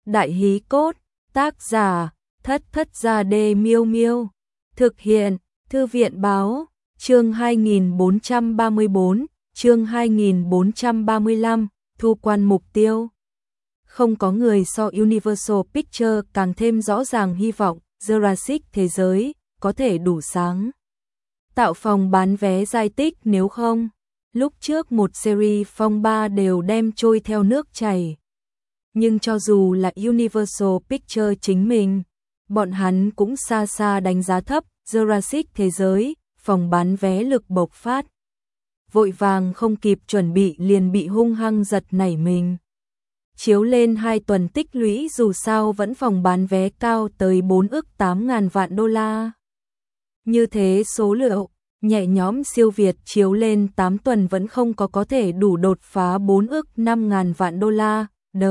Đại hí cốt, tác giả, Thất Thất Gia Đê Miêu Miêu. Thực hiện, Thư viện báo, chương 2434, chương 2435, thu quan mục tiêu. Không có người so Universal Pictures càng thêm rõ ràng hy vọng Jurassic thế giới có thể đủ sáng tạo phòng bán vé giai tích, nếu không, lúc trước một series phong ba đều đem trôi theo nước chảy. Nhưng cho dù là Universal Pictures chính mình, bọn hắn cũng xa xa đánh giá thấp Jurassic thế giới, phòng bán vé lực bộc phát. Vội vàng không kịp chuẩn bị liền bị hung hăng giật nảy mình. Chiếu lên 2 tuần tích lũy dù sao vẫn phòng bán vé cao tới 4 ức 8.000 vạn đô la. Như thế số liệu, nhẹ nhõm siêu Việt chiếu lên 8 tuần vẫn không có thể đủ đột phá 4 ức 5.000 vạn đô la. The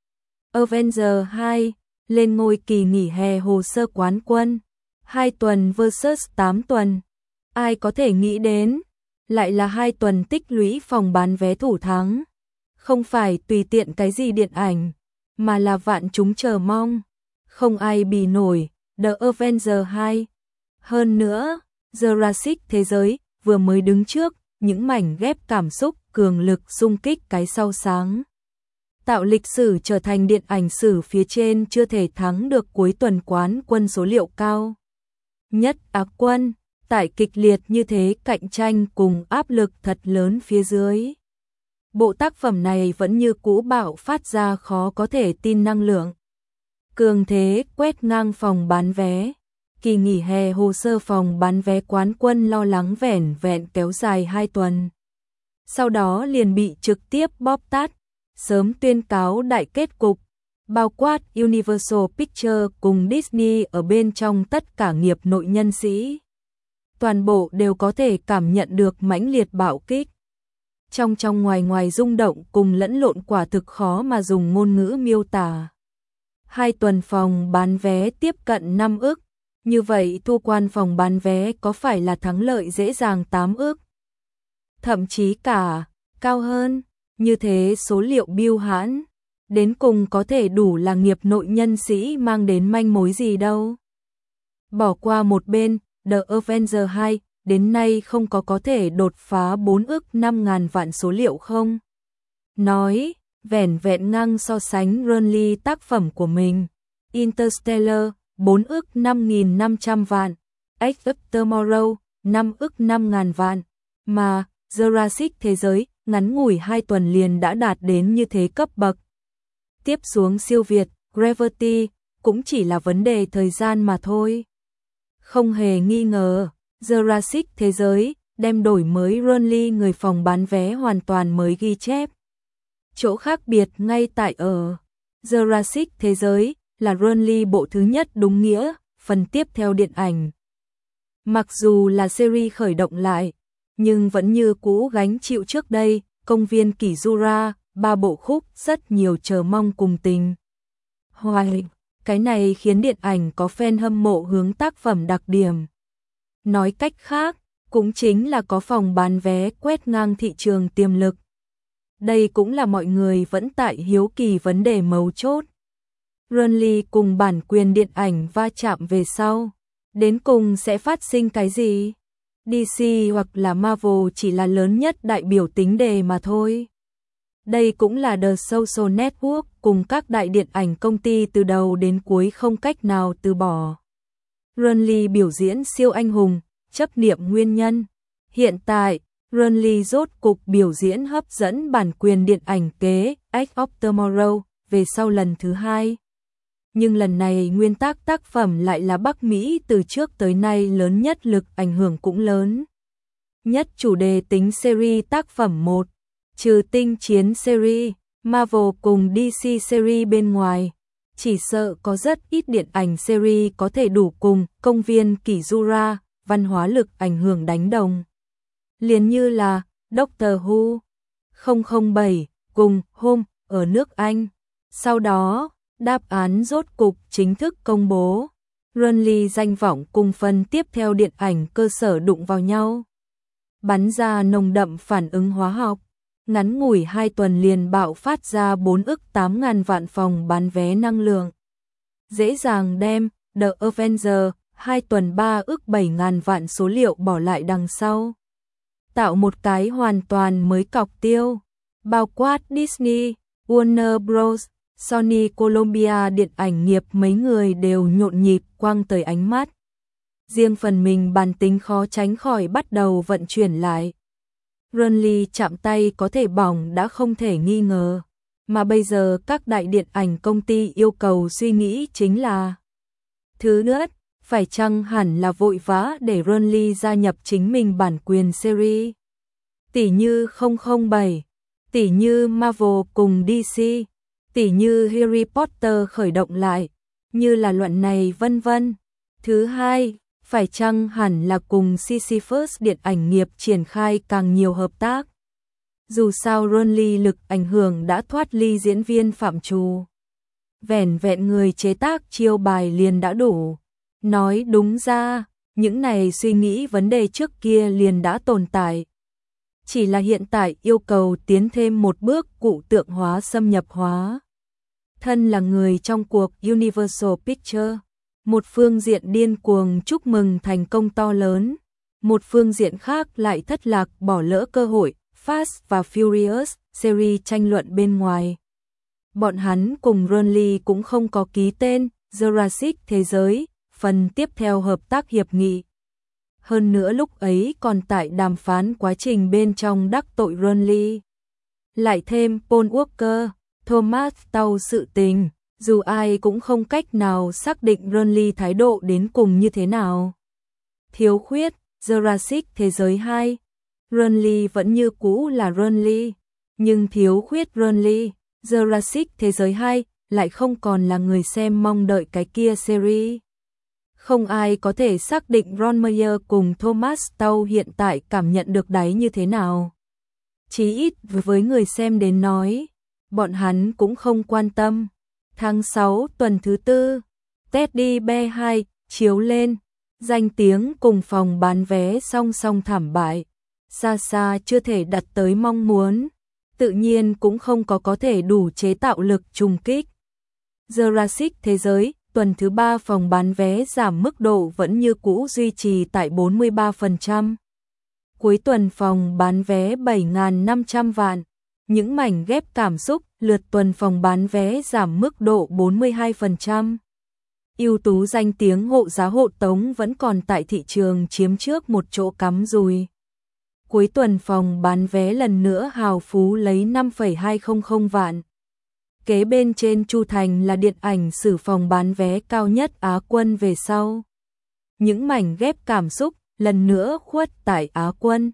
Avengers 2 lên ngôi kỳ nghỉ hè hồ sơ quán quân. 2 tuần versus 8 tuần. Ai có thể nghĩ đến, lại là 2 tuần tích lũy phòng bán vé thủ thắng. Không phải tùy tiện cái gì điện ảnh, mà là vạn chúng chờ mong. Không ai bì nổi, The Avengers 2. Hơn nữa, Jurassic thế giới vừa mới đứng trước, những mảnh ghép cảm xúc cường lực xung kích cái sau sáng. Tạo lịch sử trở thành điện ảnh sử phía trên chưa thể thắng được cuối tuần quán quân số liệu cao nhất Á quân, tại kịch liệt như thế cạnh tranh cùng áp lực thật lớn phía dưới. Bộ tác phẩm này vẫn như cũ bạo phát ra khó có thể tin năng lượng. Cường thế quét ngang phòng bán vé. Kỳ nghỉ hè hồ sơ phòng bán vé quán quân lo lắng vẻn vẹn kéo dài 2 tuần. Sau đó liền bị trực tiếp bóp tát, sớm tuyên cáo đại kết cục, bao quát Universal Pictures cùng Disney ở bên trong tất cả nghiệp nội nhân sĩ. Toàn bộ đều có thể cảm nhận được mãnh liệt bạo kích. Trong ngoài rung động cùng lẫn lộn quả thực khó mà dùng ngôn ngữ miêu tả. 2 tuần phòng bán vé tiếp cận 5 ức, như vậy thu quan phòng bán vé có phải là thắng lợi dễ dàng 8 ức? Thậm chí cả, cao hơn, như thế số liệu biêu hãn, đến cùng có thể đủ là nghiệp nội nhân sĩ mang đến manh mối gì đâu. Bỏ qua một bên, The Avengers 2 đến nay không có thể đột phá 4 ức 5.000 vạn số liệu không? Nói, vẻn vẹn ngang so sánh Runly tác phẩm của mình. Interstellar, 4 ức 5.500 vạn. Edge of Tomorrow, 5 ức 5.000 vạn. Mà, Jurassic thế giới, ngắn ngủi 2 tuần liền đã đạt đến như thế cấp bậc. Tiếp xuống siêu Việt, Gravity, cũng chỉ là vấn đề thời gian mà thôi. Không hề nghi ngờ. Jurassic thế giới đem đổi mới Runly người phòng bán vé hoàn toàn mới ghi chép. Chỗ khác biệt ngay tại ở Jurassic thế giới là Runly bộ thứ nhất đúng nghĩa, phần tiếp theo điện ảnh. Mặc dù là series khởi động lại, nhưng vẫn như cũ gánh chịu trước đây, công viên kỷ Jura, 3 bộ khúc rất nhiều chờ mong cùng tình. Hoài, cái này khiến điện ảnh có fan hâm mộ hướng tác phẩm đặc điểm. Nói cách khác, cũng chính là có phòng bán vé quét ngang thị trường tiềm lực. Đây cũng là mọi người vẫn tại hiếu kỳ vấn đề mấu chốt. Runly cùng bản quyền điện ảnh va chạm về sau, đến cùng sẽ phát sinh cái gì? DC hoặc là Marvel chỉ là lớn nhất đại biểu tính đề mà thôi. Đây cũng là The Social Network cùng các đại điện ảnh công ty từ đầu đến cuối không cách nào từ bỏ. Runly biểu diễn siêu anh hùng, chấp niệm nguyên nhân. Hiện tại, Runly rốt cục biểu diễn hấp dẫn bản quyền điện ảnh kế Edge of Tomorrow về sau lần thứ 2. Nhưng lần này nguyên tác phẩm lại là Bắc Mỹ từ trước tới nay lớn nhất, lực ảnh hưởng cũng lớn nhất chủ đề tính series tác phẩm 1, trừ tinh chiến series, Marvel cùng DC series bên ngoài. Chỉ sợ có rất ít điện ảnh series có thể đủ cùng công viên kỷ Jura, văn hóa lực ảnh hưởng đánh đồng. Liền như là Doctor Who 007 cùng Home ở nước Anh. Sau đó, đáp án rốt cục chính thức công bố. Runly danh vọng cùng phần tiếp theo điện ảnh cơ sở đụng vào nhau. Bắn ra nồng đậm phản ứng hóa học. ngắn ngủi 2 tuần liền bạo phát ra 4 ức 8 ngàn vạn phòng bán vé năng lượng. Dễ dàng đem The Avengers 2 tuần 3 ức 7 ngàn vạn số liệu bỏ lại đằng sau. Tạo một cái hoàn toàn mới cọc tiêu, bao quát Disney, Warner Bros, Sony Columbia điện ảnh nghiệp mấy người đều nhộn nhịp quăng tới ánh mắt. Riêng phần mình bản tính khó tránh khỏi bắt đầu vận chuyển lại. Renly chạm tay có thể bỏng đã không thể nghi ngờ, mà bây giờ các đại điện ảnh công ty yêu cầu suy nghĩ chính là: thứ nhất, phải chăng hẳn là vội vã để Renly gia nhập chính mình bản quyền series, tỷ như 007, tỷ như Marvel cùng DC, tỷ như Harry Potter khởi động lại, như là luận này vân vân. Thứ hai, phải chăng hẳn là cùng Sisyphus điện ảnh nghiệp triển khai càng nhiều hợp tác. Dù sao Renly lực ảnh hưởng đã thoát ly diễn viên phạm trù. Vẻn vẹn người chế tác chiêu bài liền đã đủ. Nói đúng ra, những này suy nghĩ vấn đề trước kia liền đã tồn tại. Chỉ là hiện tại yêu cầu tiến thêm một bước cụ tượng hóa xâm nhập hóa. Thân là người trong cuộc Universal Pictures, một phương diện điên cuồng chúc mừng thành công to lớn, một phương diện khác lại thất lạc bỏ lỡ cơ hội Fast và Furious series tranh luận bên ngoài. Bọn hắn cùng Renly cũng không có ký tên Jurassic Thế giới, phần tiếp theo hợp tác hiệp nghị. Hơn nữa lúc ấy còn tại đàm phán quá trình bên trong đắc tội Renly. Lại thêm Paul Walker, Thomas Tàu sự tình, dù ai cũng không cách nào xác định Renly thái độ đến cùng như thế nào. Thiếu khuyết, Jurassic Thế giới 2, Renly vẫn như cũ là Renly, nhưng thiếu khuyết Renly, Jurassic Thế giới 2 lại không còn là người xem mong đợi cái kia series. Không ai có thể xác định Ron Meyer cùng Thomas Tàu hiện tại cảm nhận được đáy như thế nào. Chí ít với người xem đến nói, bọn hắn cũng không quan tâm. Tháng 6 tuần thứ 4, Teddy Bear 2 chiếu lên, danh tiếng cùng phòng bán vé song song thảm bại, xa xa chưa thể đạt tới mong muốn, tự nhiên cũng không có thể đủ chế tạo lực trùng kích. Jurassic Thế giới, tuần thứ 3 phòng bán vé giảm mức độ vẫn như cũ duy trì tại 43%. Cuối tuần phòng bán vé 7.500 vạn, những mảnh ghép cảm xúc, lượt tuần phòng bán vé giảm mức độ 42%. Ưu tú danh tiếng hộ giá hộ tống vẫn còn tại thị trường chiếm trước một chỗ cắm rùi. Cuối tuần phòng bán vé lần nữa hào phú lấy 5,200 vạn. Kế bên trên Chu Thành là điện ảnh sử phòng bán vé cao nhất Á quân về sau. Những mảnh ghép cảm xúc lần nữa khuất tại Á quân.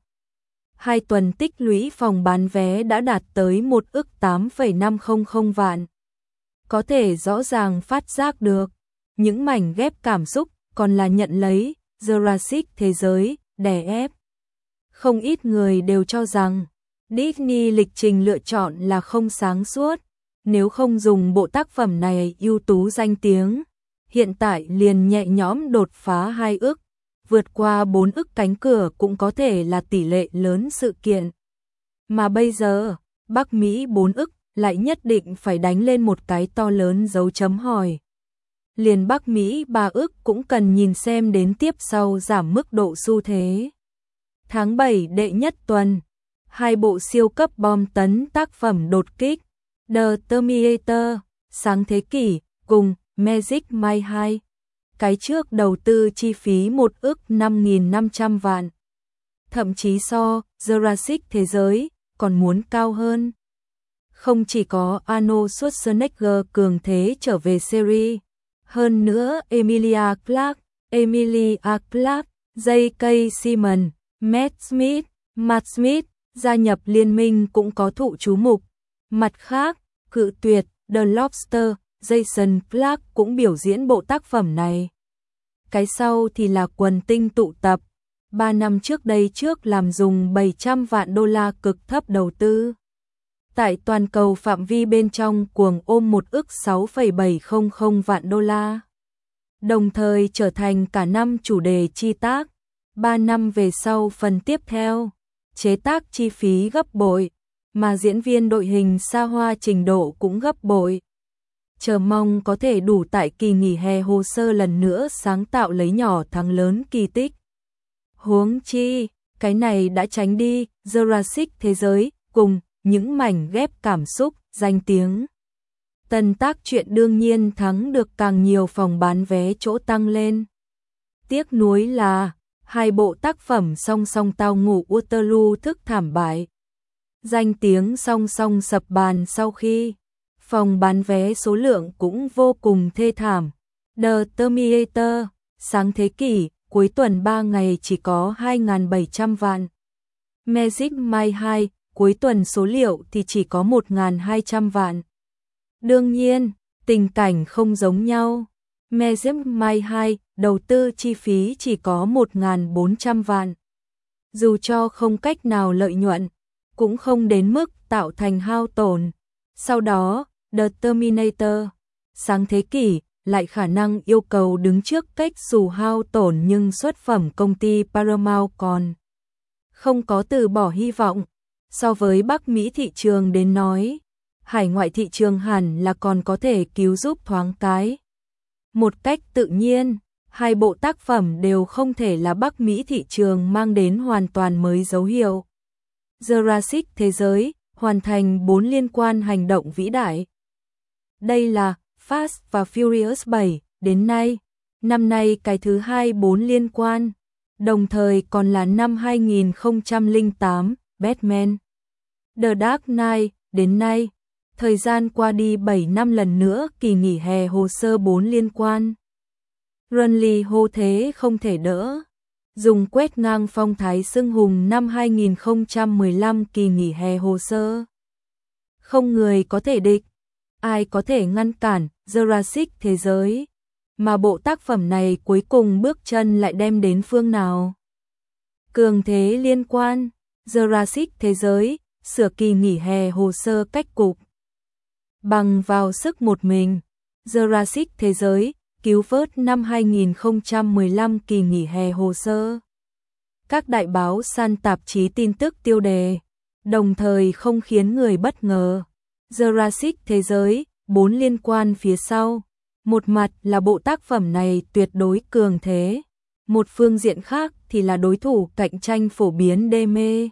2 tuần tích lũy phòng bán vé đã đạt tới 1 ức 8,500 vạn. Có thể rõ ràng phát giác được, những mảnh ghép cảm xúc còn là nhận lấy Jurassic Thế giới đè ép. Không ít người đều cho rằng Disney lịch trình lựa chọn là không sáng suốt, nếu không dùng bộ tác phẩm này ưu tú danh tiếng, hiện tại liền nhẹ nhõm đột phá 2 ức. Vượt qua 4 ức cánh cửa cũng có thể là tỷ lệ lớn sự kiện. Mà bây giờ, Bắc Mỹ 4 ức lại nhất định phải đánh lên một cái to lớn dấu chấm hỏi. Liền Bắc Mỹ 3 ức cũng cần nhìn xem đến tiếp sau giảm mức độ xu thế. Tháng 7 đệ nhất tuần, 2 bộ siêu cấp bom tấn tác phẩm đột kích, The Terminator, Sáng thế kỷ, cùng Magic Mike 2. Cái trước đầu tư chi phí 1 ức 5.500 vạn. Thậm chí so Jurassic Thế giới còn muốn cao hơn. Không chỉ có Arnold Schwarzenegger cường thế trở về series, hơn nữa Emilia Clarke, J.K. Simmons, Matt Smith gia nhập liên minh cũng có thụ chú mục. Mặt khác, cự tuyệt The Lobster, Jason Clarke cũng biểu diễn bộ tác phẩm này. Cái sau thì là quần tinh tụ tập, 3 năm trước đây trước làm dùng 700 vạn đô la cực thấp đầu tư. Tại toàn cầu phạm vi bên trong cuồng ôm 1 ức 6,700 vạn đô la. Đồng thời trở thành cả năm chủ đề chi tác, 3 năm về sau phần tiếp theo, chế tác chi phí gấp bội, mà diễn viên đội hình xa hoa trình độ cũng gấp bội. Chờ mong có thể đủ tại kỳ nghỉ hè hồ sơ lần nữa sáng tạo lấy nhỏ thắng lớn kỳ tích. Huống chi, cái này đã tránh đi, Jurassic Thế giới, cùng những mảnh ghép cảm xúc, danh tiếng. Tân tác truyện đương nhiên thắng được càng nhiều phòng bán vé chỗ tăng lên. Tiếc nuối là, hai bộ tác phẩm song song tao ngủ Waterloo thức thảm bại. Danh tiếng song song sập bàn sau khi phòng bán vé số lượng cũng vô cùng thê thảm. The Terminator, sáng thế kỷ, cuối tuần 3 ngày chỉ có 2.700 vạn. Magic Mike 2, cuối tuần số liệu thì chỉ có 1.200 vạn. Đương nhiên, tình cảnh không giống nhau. Magic Mike 2, đầu tư chi phí chỉ có 1.400 vạn. Dù cho không cách nào lợi nhuận, cũng không đến mức tạo thành hao tổn. Sau đó, The Terminator, sáng thế kỷ, lại khả năng yêu cầu đứng trước cách dù hao tổn nhưng xuất phẩm công ty Paramount còn không có từ bỏ hy vọng. So với Bắc Mỹ thị trường đến nói, hải ngoại thị trường hẳn là còn có thể cứu giúp thoáng cái. Một cách tự nhiên, hai bộ tác phẩm đều không thể là Bắc Mỹ thị trường mang đến hoàn toàn mới dấu hiệu. Jurassic Thế giới, hoàn thành 4 liên quan hành động vĩ đại. Đây là Fast và Furious 7, đến nay, năm nay cái thứ 24 liên quan, đồng thời còn là năm 2008, Batman. The Dark Knight, đến nay, thời gian qua đi 7 năm lần nữa kỳ nghỉ hè hồ sơ 4 liên quan. Runly hô thế không thể đỡ. Dùng quét ngang phong thái xưng hùng năm 2015 kỳ nghỉ hè hồ sơ. Không người có thể địch, ai có thể ngăn cản Jurassic Thế giới. Mà bộ tác phẩm này cuối cùng bước chân lại đem đến phương nào? Cường thế liên quan, Jurassic Thế giới, sửa kỳ nghỉ hè hồ sơ cách cục. Bằng vào sức một mình, Jurassic Thế giới, cứu vớt năm 2015 kỳ nghỉ hè hồ sơ. Các đại báo săn tạp chí tin tức tiêu đề, đồng thời không khiến người bất ngờ. Jurassic Thế giới, 4 liên quan phía sau. Một mặt là bộ tác phẩm này tuyệt đối cường thế. Một phương diện khác thì là đối thủ cạnh tranh phổ biến đê mê.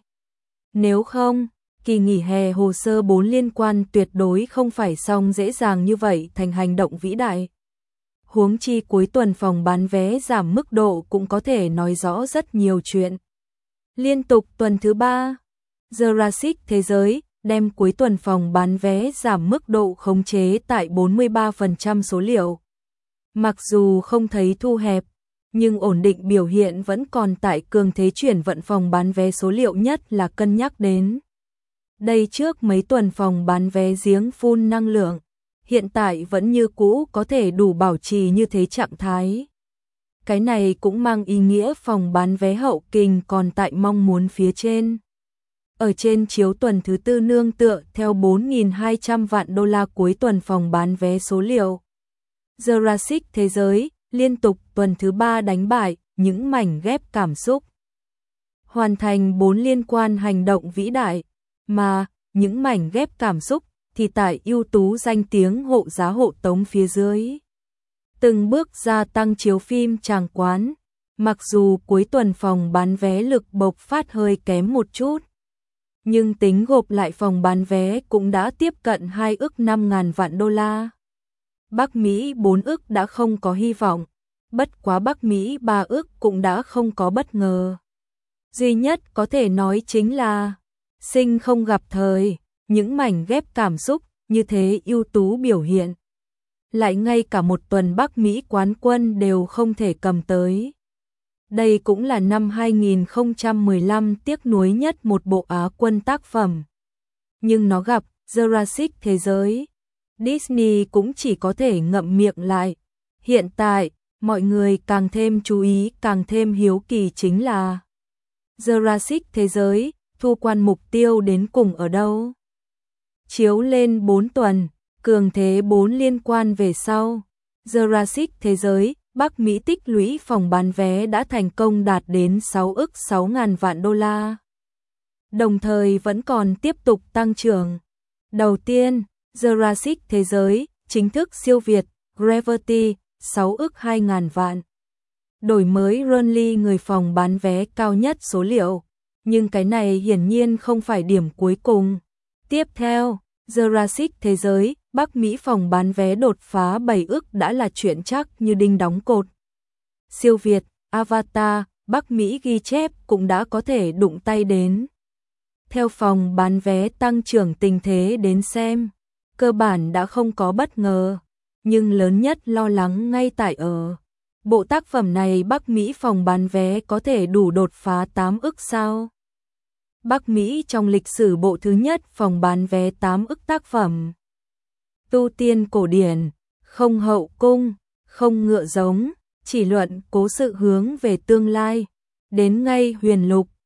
Nếu không, kỳ nghỉ hè hồ sơ 4 liên quan tuyệt đối không phải xong dễ dàng như vậy thành hành động vĩ đại. Huống chi cuối tuần phòng bán vé giảm mức độ cũng có thể nói rõ rất nhiều chuyện. Liên tục tuần thứ 3, Jurassic Thế giới đem cuối tuần phòng bán vé giảm mức độ khống chế tại 43% số liệu. Mặc dù không thấy thu hẹp, nhưng ổn định biểu hiện vẫn còn tại cường thế chuyển vận phòng bán vé số liệu nhất là cân nhắc đến. Đây trước mấy tuần phòng bán vé giếng phun năng lượng, hiện tại vẫn như cũ có thể đủ bảo trì như thế trạng thái. Cái này cũng mang ý nghĩa phòng bán vé hậu kình còn tại mong muốn phía trên. Ở trên chiếu tuần thứ 4 nương tựa theo 4.200 vạn đô la cuối tuần phòng bán vé số liệu. Jurassic Thế giới liên tục tuần thứ 3 đánh bại những mảnh ghép cảm xúc. Hoàn thành 4 liên quan hành động vĩ đại, mà những mảnh ghép cảm xúc thì tại ưu tú danh tiếng hộ giá hộ tống phía dưới. Từng bước gia tăng chiếu phim tràng quán, mặc dù cuối tuần phòng bán vé lực bộc phát hơi kém một chút. Nhưng tính gộp lại phòng bán vé cũng đã tiếp cận 2 ức 5.000 vạn đô la. Bắc Mỹ 4 ức đã không có hy vọng, bất quá Bắc Mỹ 3 ức cũng đã không có bất ngờ. Duy nhất có thể nói chính là sinh không gặp thời, những mảnh ghép cảm xúc như thế ưu tú biểu hiện. Lại ngay cả một tuần Bắc Mỹ quán quân đều không thể cầm tới. Đây cũng là năm 2015 tiếc nuối nhất một bộ Á quân tác phẩm. Nhưng nó gặp Jurassic Thế giới, Disney cũng chỉ có thể ngậm miệng lại. Hiện tại, mọi người càng thêm chú ý, càng thêm hiếu kỳ chính là Jurassic Thế giới, thu quan mục tiêu đến cùng ở đâu? Chiếu lên 4 tuần, cường thế 4 liên quan về sau. Jurassic Thế giới, Bắc Mỹ tích lũy phòng bán vé đã thành công đạt đến 6 ức 6.000 vạn đô la. đồng thời vẫn còn tiếp tục tăng trưởng. Đầu tiên, Jurassic Thế giới, chính thức siêu việt, Gravity, 6 ức 2.000 vạn. Đổi mới Runly người phòng bán vé cao nhất số liệu. Nhưng cái này hiển nhiên không phải điểm cuối cùng. Tiếp theo, Jurassic Thế giới, Bắc Mỹ phòng bán vé đột phá 7 ức đã là chuyện chắc như đinh đóng cột. Siêu việt, Avatar, Bắc Mỹ ghi chép cũng đã có thể đụng tay đến. Theo phòng bán vé tăng trưởng tình thế đến xem, cơ bản đã không có bất ngờ, nhưng lớn nhất lo lắng ngay tại ở. Bộ tác phẩm này Bắc Mỹ phòng bán vé có thể đủ đột phá 8 ức sao? Bắc Mỹ trong lịch sử bộ thứ nhất phòng bán vé 8 ức tác phẩm. Tu tiên cổ điển, không hậu cung, không ngựa giống, chỉ luận cố sự hướng về tương lai. Đến ngay huyền lục,